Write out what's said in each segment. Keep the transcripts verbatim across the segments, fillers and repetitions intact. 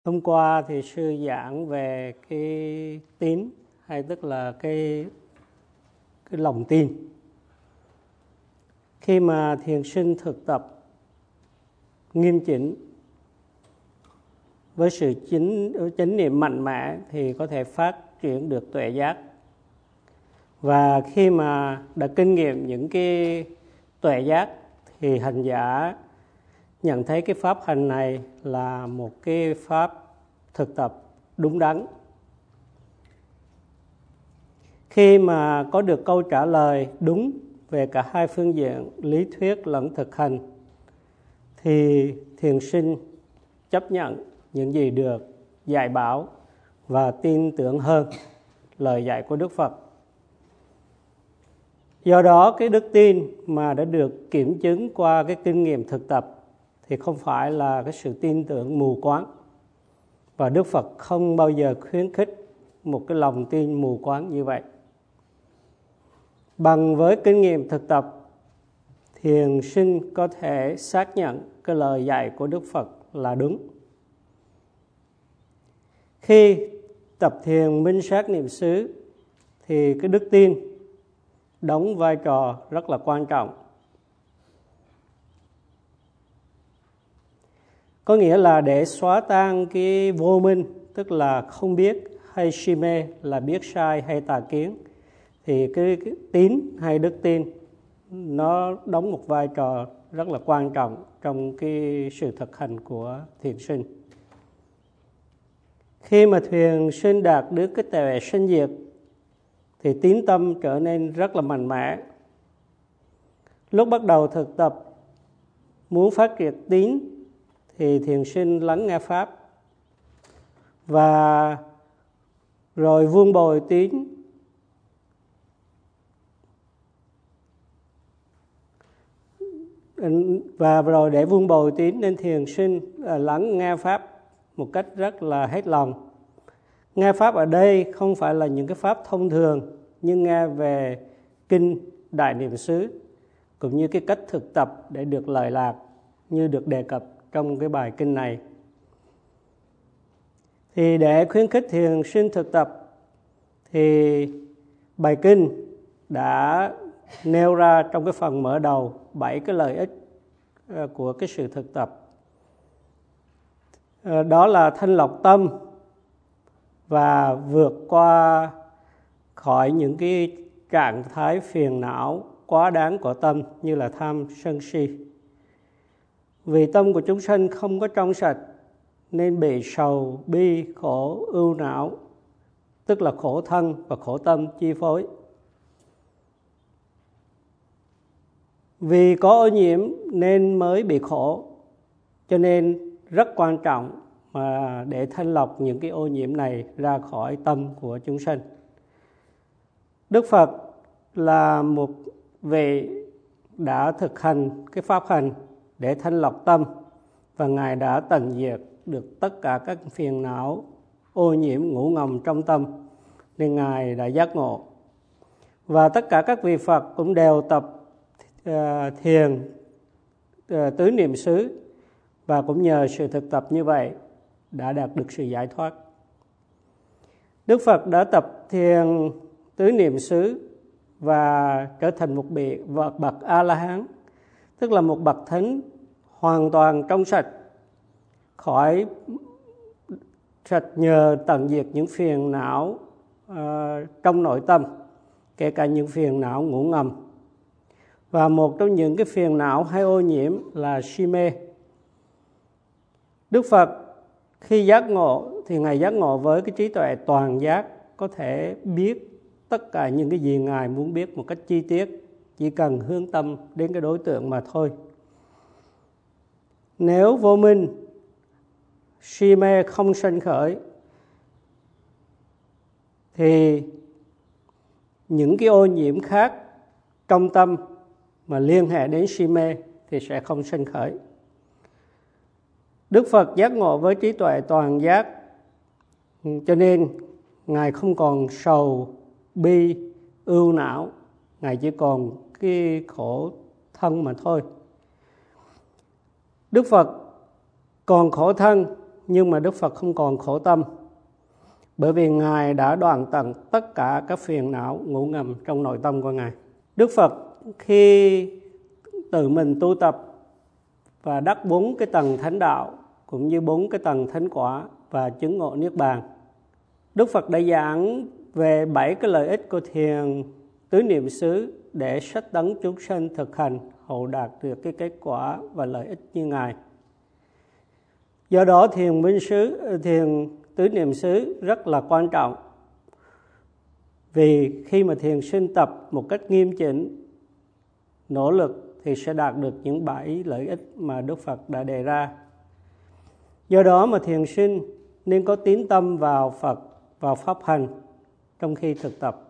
Hôm qua thì sư giảng về cái tín, hay tức là cái cái lòng tin. Khi mà thiền sinh thực tập nghiêm chỉnh với sự chính chánh niệm mạnh mẽ thì có thể phát triển được tuệ giác. Và khi mà đã kinh nghiệm những cái tuệ giác thì hành giả nhận thấy cái pháp hành này là một cái pháp thực tập đúng đắn. Khi mà có được câu trả lời đúng về cả hai phương diện lý thuyết lẫn thực hành thì thiền sinh chấp nhận những gì được dạy bảo và tin tưởng hơn lời dạy của Đức Phật. Do đó cái đức tin mà đã được kiểm chứng qua cái kinh nghiệm thực tập thì không phải là cái sự tin tưởng mù quáng. Và Đức Phật không bao giờ khuyến khích một cái lòng tin mù quáng như vậy. Bằng với kinh nghiệm thực tập, thiền sinh có thể xác nhận cái lời dạy của Đức Phật là đúng. Khi tập thiền minh sát niệm xứ thì cái đức tin đóng vai trò rất là quan trọng. Có nghĩa là để xóa tan cái vô minh, tức là không biết hay si mê, là biết sai hay tà kiến, thì cái, cái tín hay đức tin nó đóng một vai trò rất là quan trọng trong cái sự thực hành của thiền sinh. Khi mà thiền sinh đạt được cái tuệ sinh diệt thì tín tâm trở nên rất là mạnh mẽ. Lúc bắt đầu thực tập muốn phát triển tín thì thiền sinh lắng nghe pháp và rồi vun bồi tín và rồi để vun bồi tín nên thiền sinh lắng nghe pháp một cách rất là hết lòng. Nghe pháp ở đây không phải là những cái pháp thông thường, nhưng nghe về kinh Đại Niệm xứ cũng như cái cách thực tập để được lợi lạc như được đề cập trong cái bài kinh này. Thì để khuyến khích thiền sinh thực tập thì bài kinh đã nêu ra trong cái phần mở đầu bảy cái lợi ích của cái sự thực tập. Đó là thanh lọc tâm và vượt qua khỏi những cái trạng thái phiền não quá đáng của tâm như là tham sân si. Vì tâm của chúng sanh không có trong sạch nên bị sầu, bi, khổ, ưu não, tức là khổ thân và khổ tâm chi phối. Vì có ô nhiễm nên mới bị khổ, cho nên rất quan trọng mà để thanh lọc những cái ô nhiễm này ra khỏi tâm của chúng sanh. Đức Phật là một vị đã thực hành cái pháp hành để thanh lọc tâm và Ngài đã tận diệt được tất cả các phiền não, ô nhiễm ngủ ngầm trong tâm nên Ngài đã giác ngộ. Và tất cả các vị Phật cũng đều tập uh, thiền uh, tứ niệm xứ và cũng nhờ sự thực tập như vậy đã đạt được sự giải thoát. Đức Phật đã tập thiền tứ niệm xứ và trở thành một vị bậc A-la-hán, tức là một bậc thánh hoàn toàn trong sạch, khỏi sạch nhờ tận diệt những phiền não uh, trong nội tâm, kể cả những phiền não ngủ ngầm. Và một trong những cái phiền não hay ô nhiễm là si mê. Đức Phật khi giác ngộ thì Ngài giác ngộ với cái trí tuệ toàn giác, có thể biết tất cả những cái gì Ngài muốn biết một cách chi tiết, chỉ cần hướng tâm đến cái đối tượng mà thôi. Nếu vô minh, si mê không sanh khởi thì những cái ô nhiễm khác trong tâm mà liên hệ đến si mê thì sẽ không sanh khởi. Đức Phật giác ngộ với trí tuệ toàn giác, cho nên Ngài không còn sầu, bi, ưu não, Ngài chỉ còn cái khổ thân mà thôi. Đức Phật còn khổ thân nhưng mà Đức Phật không còn khổ tâm, bởi vì Ngài đã đoạn tận tất cả các phiền não ngủ ngầm trong nội tâm của Ngài. Đức Phật khi tự mình tu tập và đắc bốn cái tầng thánh đạo cũng như bốn cái tầng thánh quả và chứng ngộ niết bàn, Đức Phật đã giảng về bảy cái lợi ích của thiền tứ niệm xứ để sách tấn chúng sanh thực hành hậu đạt được cái kết quả và lợi ích như Ngài. Do đó thiền minh xứ, thiền tứ niệm xứ rất là quan trọng, vì khi mà thiền sinh tập một cách nghiêm chỉnh, nỗ lực thì sẽ đạt được những bảy lợi ích mà Đức Phật đã đề ra. Do đó mà thiền sinh nên có tín tâm vào Phật, vào pháp hành trong khi thực tập.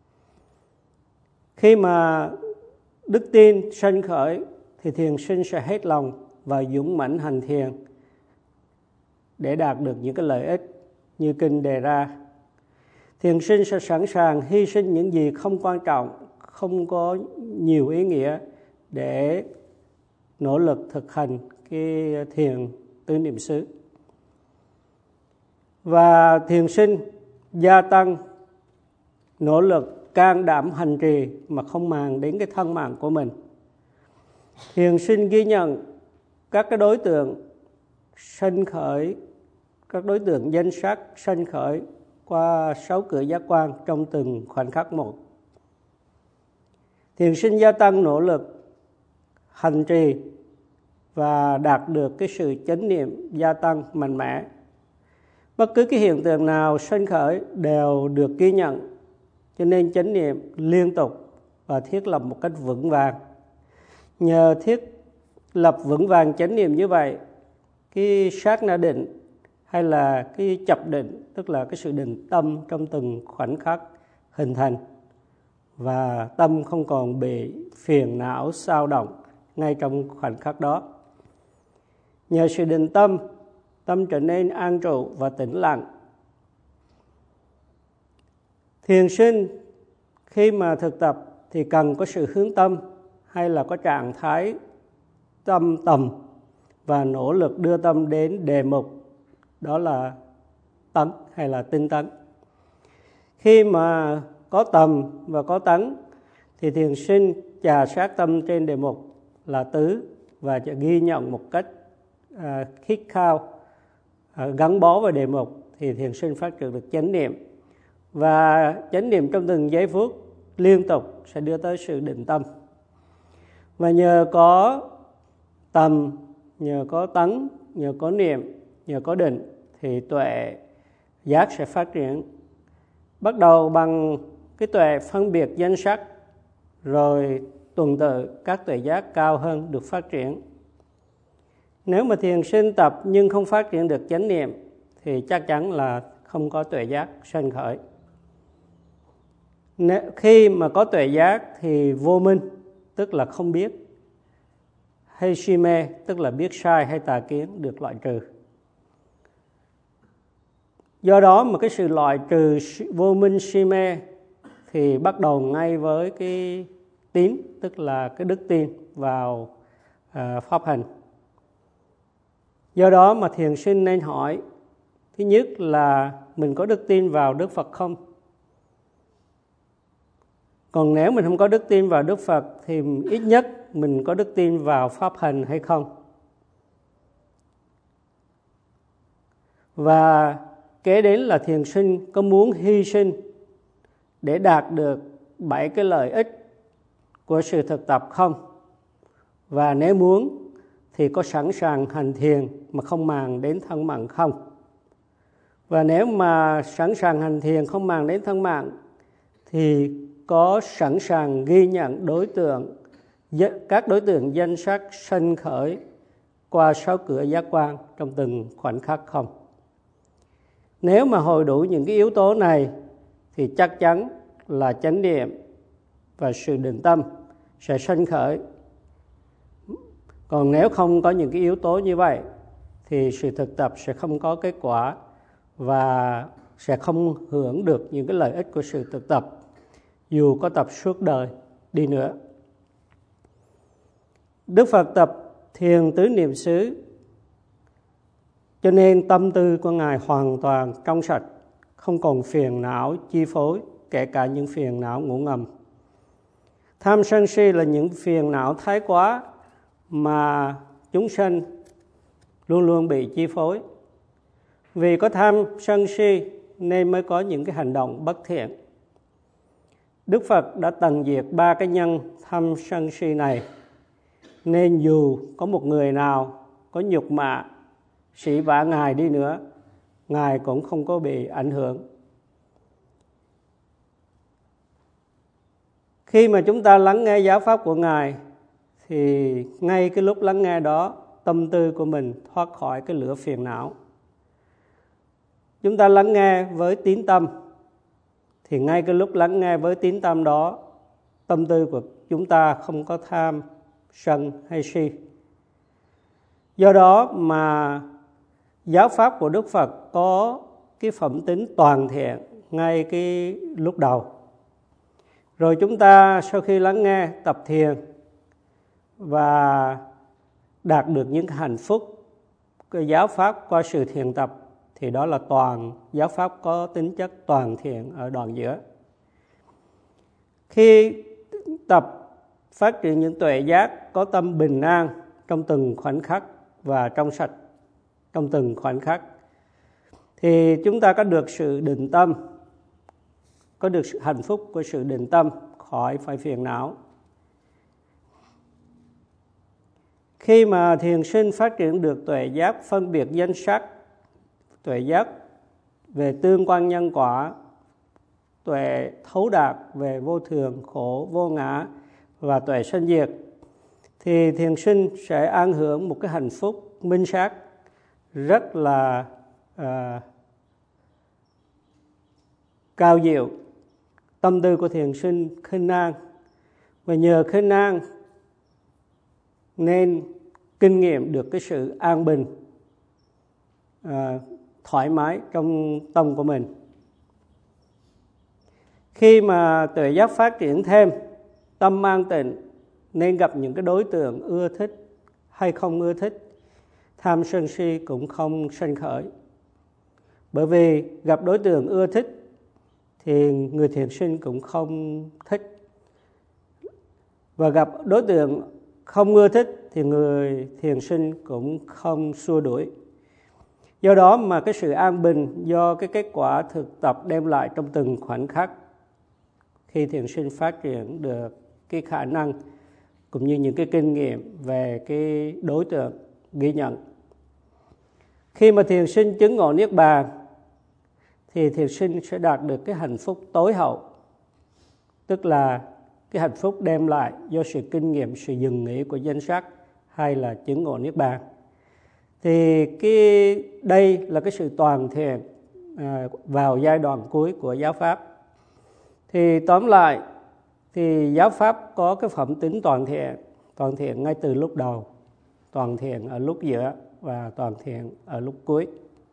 Khi mà đức tin sanh khởi thì thiền sinh sẽ hết lòng và dũng mãnh hành thiền để đạt được những cái lợi ích như kinh đề ra. Thiền sinh sẽ sẵn sàng hy sinh những gì không quan trọng, không có nhiều ý nghĩa để nỗ lực thực hành cái thiền tứ niệm xứ. Và thiền sinh gia tăng nỗ lực can đảm hành trì mà không màng đến cái thân mạng của mình. Thiền sinh ghi nhận các cái đối tượng sanh khởi, các đối tượng danh sắc sanh khởi qua sáu cửa giác quan trong từng khoảnh khắc một. Thiền sinh gia tăng nỗ lực hành trì và đạt được cái sự chánh niệm gia tăng mạnh mẽ. Bất cứ cái hiện tượng nào sanh khởi đều được ghi nhận, cho nên chánh niệm liên tục và thiết lập một cách vững vàng. Nhờ thiết lập vững vàng chánh niệm như vậy, cái sát na định hay là cái chập định, tức là cái sự định tâm trong từng khoảnh khắc hình thành, và tâm không còn bị phiền não xao động ngay trong khoảnh khắc đó. Nhờ sự định tâm, tâm trở nên an trụ và tĩnh lặng. Thiền sinh khi mà thực tập thì cần có sự hướng tâm hay là có trạng thái tâm tầm và nỗ lực đưa tâm đến đề mục, đó là tấn hay là tinh tấn. Khi mà có tầm và có tấn thì thiền sinh chà sát tâm trên đề mục là tứ và ghi nhận một cách à, khít khao, à, gắn bó với đề mục, thì thiền sinh phát triển được chánh niệm. Và chánh niệm trong từng giây phút liên tục sẽ đưa tới sự định tâm. Và nhờ có tầm, nhờ có tấn, nhờ có niệm, nhờ có định thì tuệ giác sẽ phát triển. Bắt đầu bằng cái tuệ phân biệt danh sắc, rồi tuần tự các tuệ giác cao hơn được phát triển. Nếu mà thiền sinh tập nhưng không phát triển được chánh niệm thì chắc chắn là không có tuệ giác sanh khởi. Khi mà có tuệ giác thì vô minh, tức là không biết, hay si mê, tức là biết sai hay tà kiến được loại trừ. Do đó mà cái sự loại trừ vô minh si mê thì bắt đầu ngay với cái tín, tức là cái đức tin vào uh, pháp hành. Do đó mà thiền sinh nên hỏi, thứ nhất là mình có đức tin vào Đức Phật không? Còn nếu mình không có đức tin vào Đức Phật thì ít nhất mình có đức tin vào pháp hành hay không? Và kế đến là thiền sinh có muốn hy sinh để đạt được bảy cái lợi ích của sự thực tập không? Và nếu muốn thì có sẵn sàng hành thiền mà không màng đến thân mạng không? Và nếu mà sẵn sàng hành thiền không màng đến thân mạng thì có sẵn sàng ghi nhận đối tượng, các đối tượng danh sắc sanh khởi qua sáu cửa giác quan trong từng khoảnh khắc không? Nếu mà hội đủ những cái yếu tố này thì chắc chắn là chánh niệm và sự định tâm sẽ sanh khởi. Còn nếu không có những cái yếu tố như vậy thì sự thực tập sẽ không có kết quả và sẽ không hưởng được những cái lợi ích của sự thực tập, dù có tập suốt đời đi nữa. Đức Phật tập thiền tứ niệm xứ Cho nên tâm tư của Ngài hoàn toàn trong sạch, không còn phiền não chi phối, kể cả những phiền não ngủ ngầm. Tham sân si là những phiền não thái quá mà chúng sanh luôn luôn bị chi phối. Vì có tham sân si nên mới có những cái hành động bất thiện. Đức Phật đã tận diệt ba cái nhân tham sân si này, nên dù có một người nào có nhục mạ, sỉ vả Ngài đi nữa, Ngài cũng không có bị ảnh hưởng. Khi mà chúng ta lắng nghe giáo pháp của Ngài, thì ngay cái lúc lắng nghe đó, tâm tư của mình thoát khỏi cái lửa phiền não. Chúng ta lắng nghe với tín tâm, thì ngay cái lúc lắng nghe với tín tâm đó, tâm tư của chúng ta không có tham, sân hay si. Do đó mà giáo pháp của Đức Phật có cái phẩm tính toàn thiện ngay cái lúc đầu. Rồi chúng ta sau khi lắng nghe, tập thiền và đạt được những hạnh phúc cái giáo pháp qua sự thiền tập, thì đó là toàn giáo pháp có tính chất toàn thiện ở đoạn giữa. Khi tập phát triển những tuệ giác có tâm bình an trong từng khoảnh khắc và trong sạch trong từng khoảnh khắc, thì chúng ta có được sự định tâm, có được sự hạnh phúc của sự định tâm, khỏi phải phiền não. Khi mà thiền sinh phát triển được tuệ giác phân biệt danh sắc, tuệ giác về tương quan nhân quả, tuệ thấu đạt về vô thường, khổ, vô ngã và tuệ sanh diệt, thì thiền sinh sẽ an hưởng một cái hạnh phúc minh sát rất là à, cao diệu. Tâm tư của thiền sinh khinh an, và nhờ khinh an nên kinh nghiệm được cái sự an bình, à, thoải mái trong tâm của mình. Khi mà tuệ giác phát triển thêm, tâm an tịnh nên gặp những cái đối tượng ưa thích hay không ưa thích, tham sân si cũng không sanh khởi. Bởi vì gặp đối tượng ưa thích thì người thiền sinh cũng không thích, và gặp đối tượng không ưa thích thì người thiền sinh cũng không xua đuổi. Do đó mà cái sự an bình do cái kết quả thực tập đem lại trong từng khoảnh khắc, khi thiền sinh phát triển được cái khả năng cũng như những cái kinh nghiệm về cái đối tượng ghi nhận. Khi mà thiền sinh chứng ngộ Niết Bàn, thì thiền sinh sẽ đạt được cái hạnh phúc tối hậu, tức là cái hạnh phúc đem lại do sự kinh nghiệm, sự dừng nghỉ của danh sắc hay là chứng ngộ Niết Bàn. Thì cái đây là cái sự toàn thiện à, vào giai đoạn cuối của giáo pháp. Thì tóm lại thì giáo pháp có cái phẩm tính toàn thiện, toàn thiện ngay từ lúc đầu, toàn thiện ở lúc giữa và toàn thiện ở lúc cuối.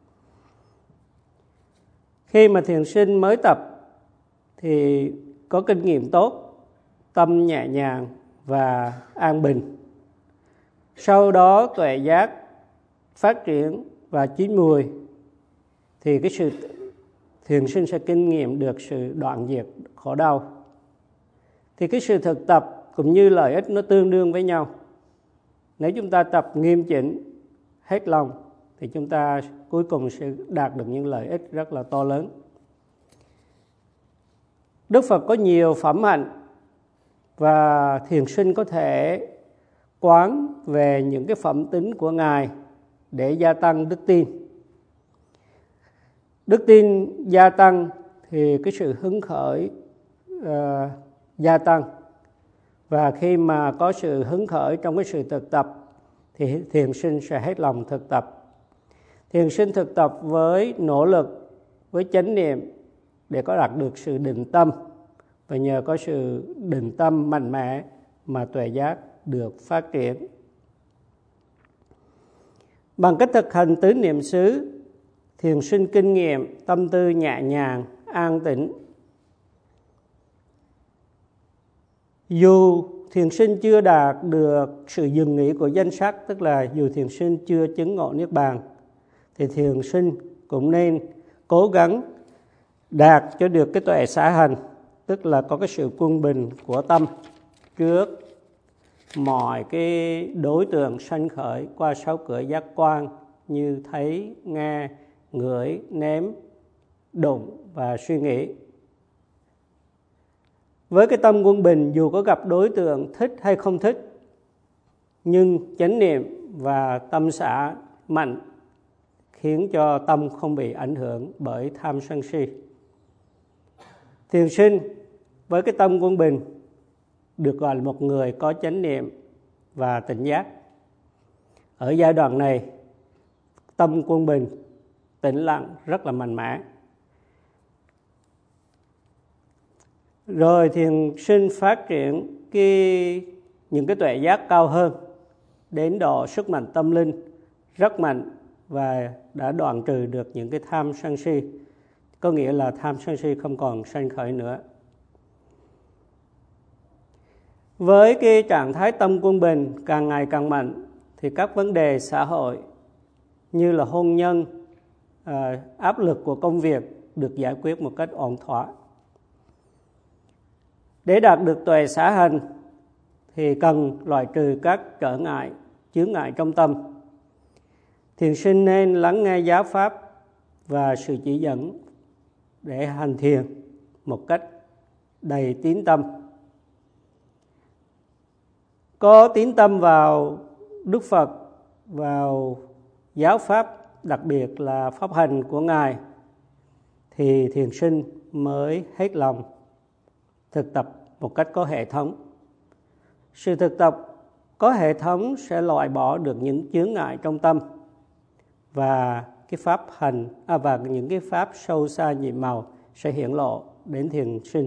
Khi mà thiền sinh mới tập thì có kinh nghiệm tốt, tâm nhẹ nhàng và an bình. Sau đó tuệ giác phát triển và chín mùi, thì cái sự thiền sinh sẽ kinh nghiệm được sự đoạn diệt khổ đau. Thì cái sự thực tập cũng như lợi ích nó tương đương với nhau. Nếu chúng ta tập nghiêm chỉnh, hết lòng, thì chúng ta cuối cùng sẽ đạt được những lợi ích rất là to lớn. Đức Phật có nhiều phẩm hạnh, và thiền sinh có thể quán về những cái phẩm tính của Ngài để gia tăng đức tin. Đức tin gia tăng thì cái sự hứng khởi uh, gia tăng. Và khi mà có sự hứng khởi trong cái sự thực tập thì thiền sinh sẽ hết lòng thực tập. Thiền sinh thực tập với nỗ lực, với chánh niệm để có đạt được sự định tâm. Và nhờ có sự định tâm mạnh mẽ mà tuệ giác được phát triển. Bằng cách thực hành tứ niệm xứ, thiền sinh kinh nghiệm tâm tư nhẹ nhàng, an tĩnh. Dù thiền sinh chưa đạt được sự dừng nghỉ của danh sắc, tức là dù thiền sinh chưa chứng ngộ Niết Bàn, thì thiền sinh cũng nên cố gắng đạt cho được cái tuệ xã hành, tức là có cái sự quân bình của tâm trước mọi cái đối tượng sanh khởi qua sáu cửa giác quan như thấy, nghe, ngửi, nếm, đụng và suy nghĩ. Với cái tâm quân bình, dù có gặp đối tượng thích hay không thích, nhưng chánh niệm và tâm xả mạnh khiến cho tâm không bị ảnh hưởng bởi tham sân si. Thiền sinh với cái tâm quân bình được gọi là một người có chánh niệm và tỉnh giác. Ở giai đoạn này, tâm quân bình, tĩnh lặng rất là mạnh mẽ. Rồi thiền sinh phát triển cái, những cái tuệ giác cao hơn, đến độ sức mạnh tâm linh rất mạnh và đã đoạn trừ được những cái tham sân si. Có nghĩa là tham sân si không còn sanh khởi nữa. Với cái trạng thái tâm quân bình càng ngày càng mạnh thì các vấn đề xã hội như là hôn nhân, à, áp lực của công việc được giải quyết một cách ổn thỏa. Để đạt được tuệ xã hành thì cần loại trừ các trở ngại, chướng ngại trong tâm. Thiền sinh nên lắng nghe giáo pháp và sự chỉ dẫn để hành thiền một cách đầy tín tâm. Có tín tâm vào Đức Phật, vào giáo pháp, đặc biệt là pháp hành của Ngài, thì thiền sinh mới hết lòng thực tập một cách có hệ thống. Sự thực tập có hệ thống sẽ loại bỏ được những chướng ngại trong tâm và cái pháp hành à, và những cái pháp sâu xa nhiệm màu sẽ hiển lộ đến thiền sinh.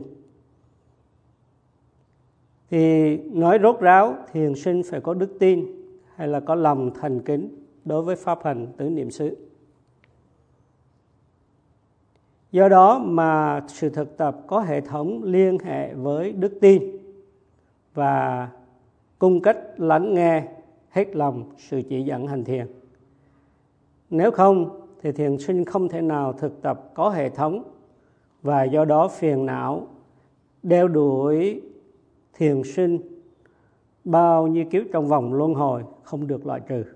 Thì nói rốt ráo, thiền sinh phải có đức tin hay là có lòng thành kính đối với pháp hành tứ niệm xứ. Do đó mà sự thực tập có hệ thống liên hệ với đức tin và cung cách lắng nghe hết lòng sự chỉ dẫn hành thiền. Nếu không thì thiền sinh không thể nào thực tập có hệ thống, và do đó phiền não đeo đuổi thiền sinh bao nhiêu kiếp trong vòng luân hồi không được loại trừ.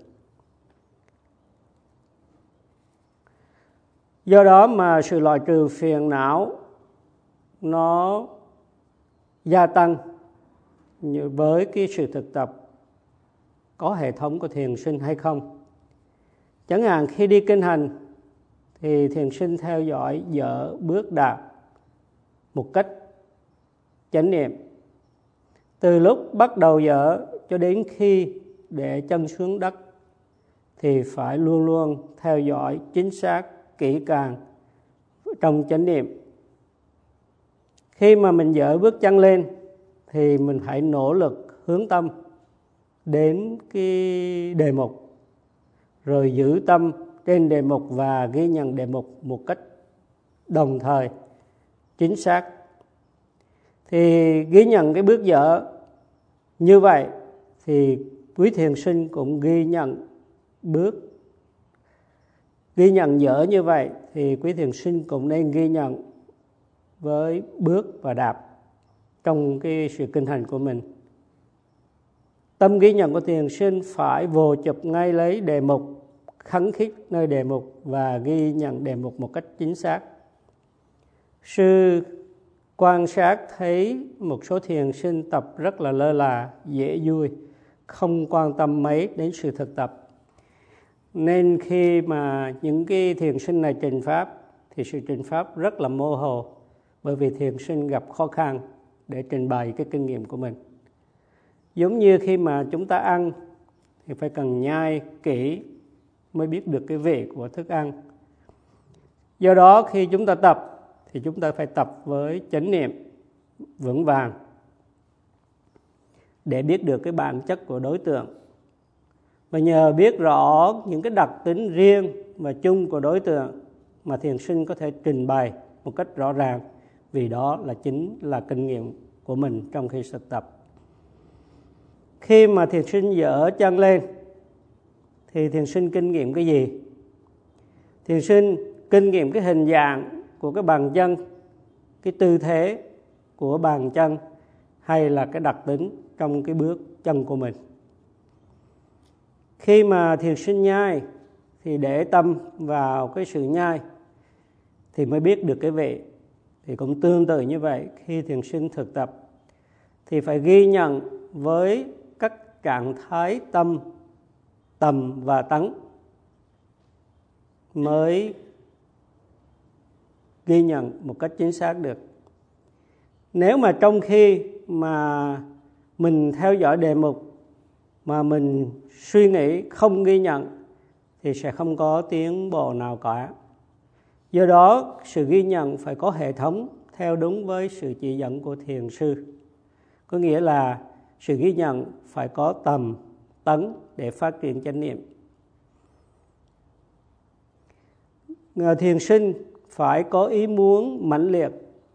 Do đó mà sự loại trừ phiền não nó gia tăng với cái sự thực tập có hệ thống của thiền sinh hay không. Chẳng hạn khi đi kinh hành thì thiền sinh theo dõi dở bước đạp một cách chánh niệm. Từ lúc bắt đầu dở cho đến khi để chân xuống đất thì phải luôn luôn theo dõi chính xác, kỹ càng trong chánh niệm. Khi mà mình dở bước chân lên thì mình hãy nỗ lực hướng tâm đến cái đề mục, rồi giữ tâm trên đề mục và ghi nhận đề mục một cách đồng thời chính xác. Thì ghi nhận cái bước dở như vậy thì quý thiền sinh cũng ghi nhận bước. Ghi nhận dở như vậy thì quý thiền sinh cũng nên ghi nhận với bước và đạp trong cái sự kinh hành của mình. Tâm ghi nhận của thiền sinh phải vồ chụp ngay lấy đề mục, khấn khích nơi đề mục và ghi nhận đề mục một cách chính xác. Sư quan sát thấy một số thiền sinh tập rất là lơ là, dễ vui, không quan tâm mấy đến sự thực tập. Nên khi mà những cái thiền sinh này trình pháp thì sự trình pháp rất là mơ hồ, bởi vì thiền sinh gặp khó khăn để trình bày cái kinh nghiệm của mình. Giống như khi mà chúng ta ăn thì phải cần nhai kỹ mới biết được cái vị của thức ăn. Do đó khi chúng ta tập thì chúng ta phải tập với chánh niệm vững vàng để biết được cái bản chất của đối tượng. Và nhờ biết rõ những cái đặc tính riêng và chung của đối tượng mà thiền sinh có thể trình bày một cách rõ ràng, vì đó là chính là kinh nghiệm của mình trong khi thực tập. Khi mà thiền sinh dở chân lên thì thiền sinh kinh nghiệm cái gì? thiền sinh kinh nghiệm cái hình dạng của cái bàn chân, cái tư thế của bàn chân, hay là cái đặc tính trong cái bước chân của mình. Khi mà thiền sinh nhai thì để tâm vào cái sự nhai thì mới biết được cái vị. Thì cũng tương tự như vậy, khi thiền sinh thực tập thì phải ghi nhận với các trạng thái tâm, tầm và tấn mới ghi nhận một cách chính xác được. Nếu mà trong khi mà mình theo dõi đề mục mà mình suy nghĩ không ghi nhận thì sẽ không có tiến bộ nào cả. Do đó, sự ghi nhận phải có hệ thống theo đúng với sự chỉ dẫn của thiền sư. Có nghĩa là sự ghi nhận phải có tầm, tấn để phát triển chánh niệm. Thiền sinh phải có ý muốn mãnh liệt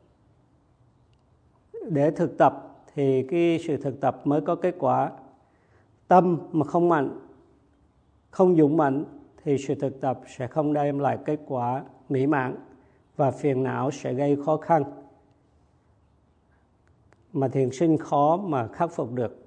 để thực tập thì cái sự thực tập mới có kết quả. Tâm mà không mạnh, không dũng mạnh thì sự thực tập sẽ không đem lại kết quả mỹ mãn và phiền não sẽ gây khó khăn mà thiền sinh khó mà khắc phục được.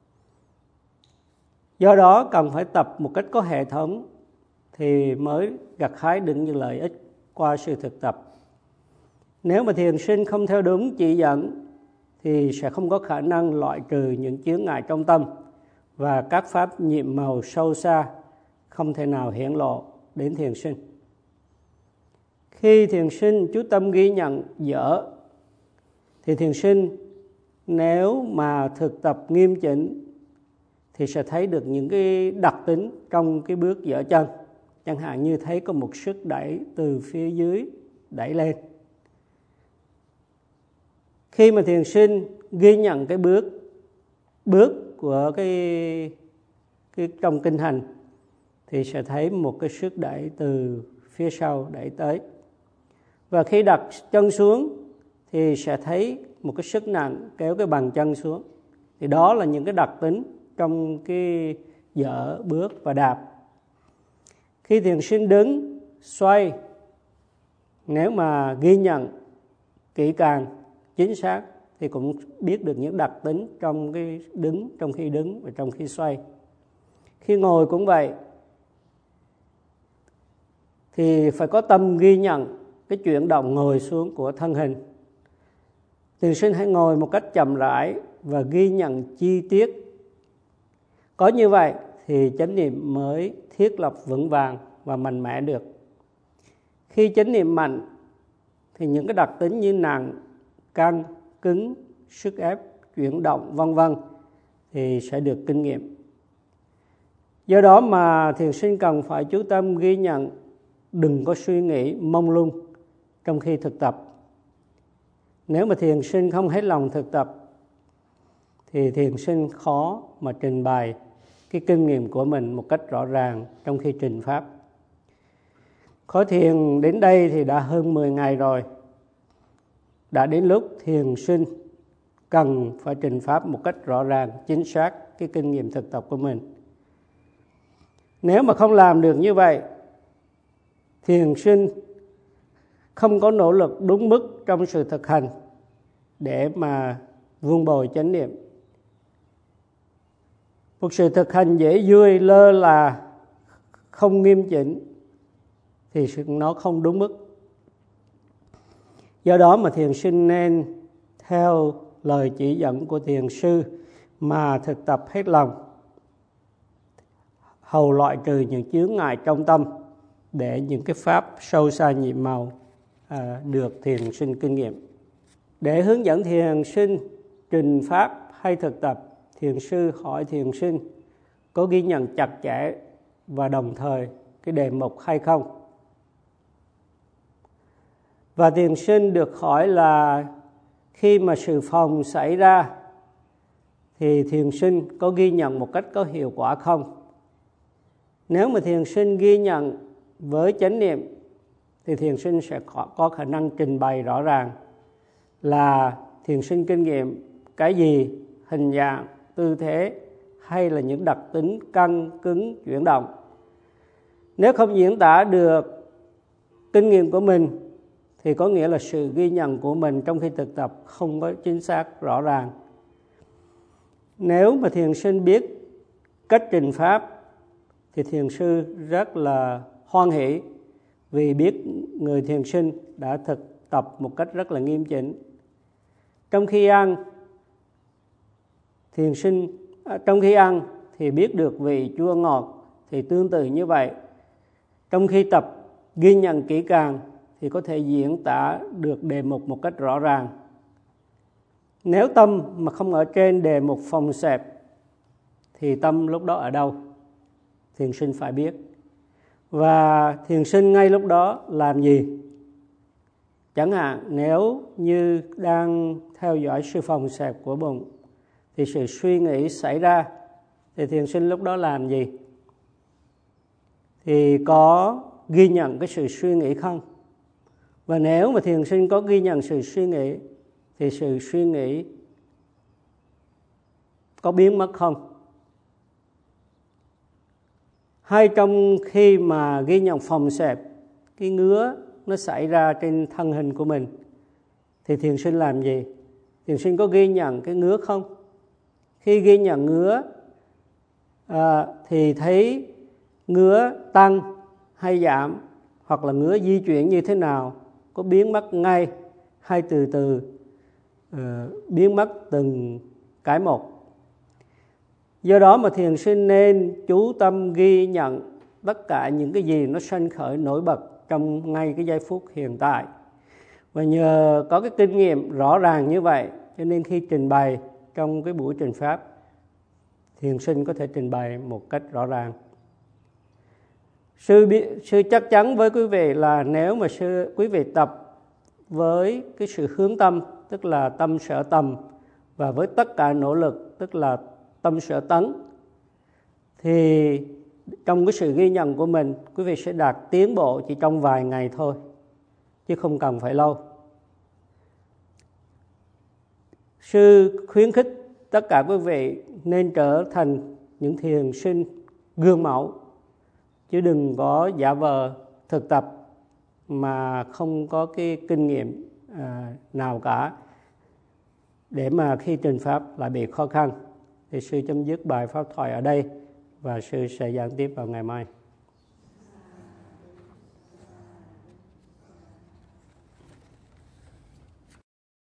Do đó cần phải tập một cách có hệ thống thì mới gặt hái được những lợi ích qua sự thực tập. Nếu mà thiền sinh không theo đúng chỉ dẫn thì sẽ không có khả năng loại trừ những chướng ngại trong tâm, và các pháp nhiệm màu sâu xa không thể nào hiển lộ đến thiền sinh. Khi thiền sinh chú tâm ghi nhận dở thì thiền sinh nếu mà thực tập nghiêm chỉnh thì sẽ thấy được những cái đặc tính trong cái bước dở chân. Chẳng hạn như thấy có một sức đẩy từ phía dưới đẩy lên. Khi mà thiền sinh ghi nhận cái bước bước của cái, cái trong kinh hành thì sẽ thấy một cái sức đẩy từ phía sau đẩy tới. Và khi đặt chân xuống thì sẽ thấy một cái sức nặng kéo cái bàn chân xuống. Thì đó là những cái đặc tính trong cái dở, bước và đạp. Khi thiền sinh đứng, xoay, nếu mà ghi nhận kỹ càng, chính xác thì cũng biết được những đặc tính trong cái đứng, trong khi đứng và trong khi xoay. Khi ngồi cũng vậy, thì phải có tâm ghi nhận cái chuyển động ngồi xuống của thân hình. Thiền sinh hãy ngồi một cách chậm rãi và ghi nhận chi tiết. Có như vậy thì chánh niệm mới thiết lập vững vàng và mạnh mẽ được. Khi chánh niệm mạnh thì những cái đặc tính như nặng, căng, cứng, sức ép, chuyển động vân vân thì sẽ được kinh nghiệm. Do đó mà thiền sinh cần phải chú tâm ghi nhận, đừng có suy nghĩ mông lung trong khi thực tập. Nếu mà thiền sinh không hết lòng thực tập thì thiền sinh khó mà trình bày cái kinh nghiệm của mình một cách rõ ràng trong khi trình pháp. Khói thiền đến đây thì đã hơn mười ngày rồi. Đã đến lúc thiền sinh cần phải trình pháp một cách rõ ràng, chính xác cái kinh nghiệm thực tập của mình. Nếu mà không làm được như vậy, thiền sinh không có nỗ lực đúng mức trong sự thực hành để mà vun bồi chánh niệm. Một sự thực hành dễ vui lơ là, không nghiêm chỉnh thì nó không đúng mức. Do đó mà thiền sinh nên theo lời chỉ dẫn của thiền sư mà thực tập hết lòng, hầu loại trừ những chướng ngại trong tâm để những cái pháp sâu xa nhiệm màu à, được thiền sinh kinh nghiệm. Để hướng dẫn thiền sinh trình pháp hay thực tập, thiền sư hỏi thiền sinh có ghi nhận chặt chẽ và đồng thời cái đề mục hay không. Và thiền sinh được hỏi là khi mà sự phòng xảy ra thì thiền sinh có ghi nhận một cách có hiệu quả không. Nếu mà thiền sinh ghi nhận với chánh niệm thì thiền sinh sẽ có khả năng trình bày rõ ràng là thiền sinh kinh nghiệm cái gì, hình dạng, tư thế hay là những đặc tính căng, cứng, chuyển động. Nếu không diễn tả được kinh nghiệm của mình thì có nghĩa là sự ghi nhận của mình trong khi thực tập không có chính xác rõ ràng. Nếu mà thiền sinh biết cách trình pháp thì thiền sư rất là hoan hỷ vì biết người thiền sinh đã thực tập một cách rất là nghiêm chỉnh. Trong khi ăn, thiền sinh à, trong khi ăn thì biết được vị chua ngọt, thì tương tự như vậy. Trong khi tập ghi nhận kỹ càng thì có thể diễn tả được đề mục một cách rõ ràng. Nếu tâm mà không ở trên đề mục phòng xẹp thì tâm lúc đó ở đâu? Thiền sinh phải biết. Và thiền sinh ngay lúc đó làm gì? Chẳng hạn nếu như đang theo dõi sự phòng xẹp của bụng thì sự suy nghĩ xảy ra, thì thiền sinh lúc đó làm gì? Thì có ghi nhận cái sự suy nghĩ không? Và nếu mà thiền sinh có ghi nhận sự suy nghĩ thì sự suy nghĩ có biến mất không? Hay trong khi mà ghi nhận phòng xẹp, cái ngứa nó xảy ra trên thân hình của mình thì thiền sinh làm gì? Thiền sinh có ghi nhận cái ngứa không? Khi ghi nhận ngứa à, thì thấy ngứa tăng hay giảm, hoặc là ngứa di chuyển như thế nào, có biến mất ngay hay từ từ uh, biến mất từng cái một. Do đó mà thiền sinh nên chú tâm ghi nhận tất cả những cái gì nó sanh khởi nổi bật trong ngay cái giây phút hiện tại. Và nhờ có cái kinh nghiệm rõ ràng như vậy, cho nên khi trình bày trong cái buổi trình pháp, thiền sinh có thể trình bày một cách rõ ràng. Sư, sư chắc chắn với quý vị là nếu mà sư, quý vị tập với cái sự hướng tâm, tức là tâm sở tầm, và với tất cả nỗ lực, tức là tâm sở tấn, thì trong cái sự ghi nhận của mình, quý vị sẽ đạt tiến bộ chỉ trong vài ngày thôi, chứ không cần phải lâu. Sư khuyến khích tất cả quý vị nên trở thành những thiền sinh gương mẫu, chứ đừng có giả vờ thực tập mà không có cái kinh nghiệm à, nào cả, để mà khi trình pháp lại bị khó khăn. Thì sư chấm dứt bài pháp thoại ở đây và sư sẽ giảng tiếp vào ngày mai.